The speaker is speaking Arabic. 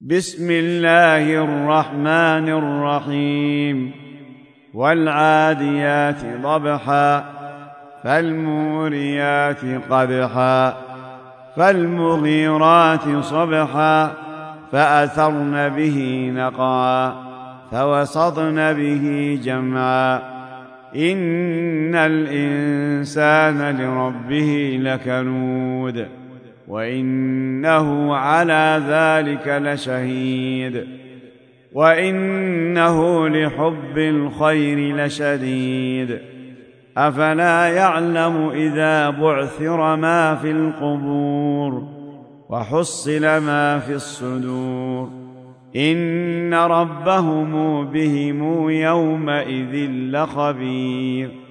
بسم الله الرحمن الرحيم والعاديات ضبحا فالموريات قدحا فالمغيرات صبحا فأثرن به نقعا فوسطن به جمعا إن الإنسان لربه لكنود وإنه على ذلك لشهيد وإنه لحب الخير لشديد أفلا يعلم إذا بعثر ما في القبور وحصل ما في الصدور إن ربهم بهم يومئذ لخبير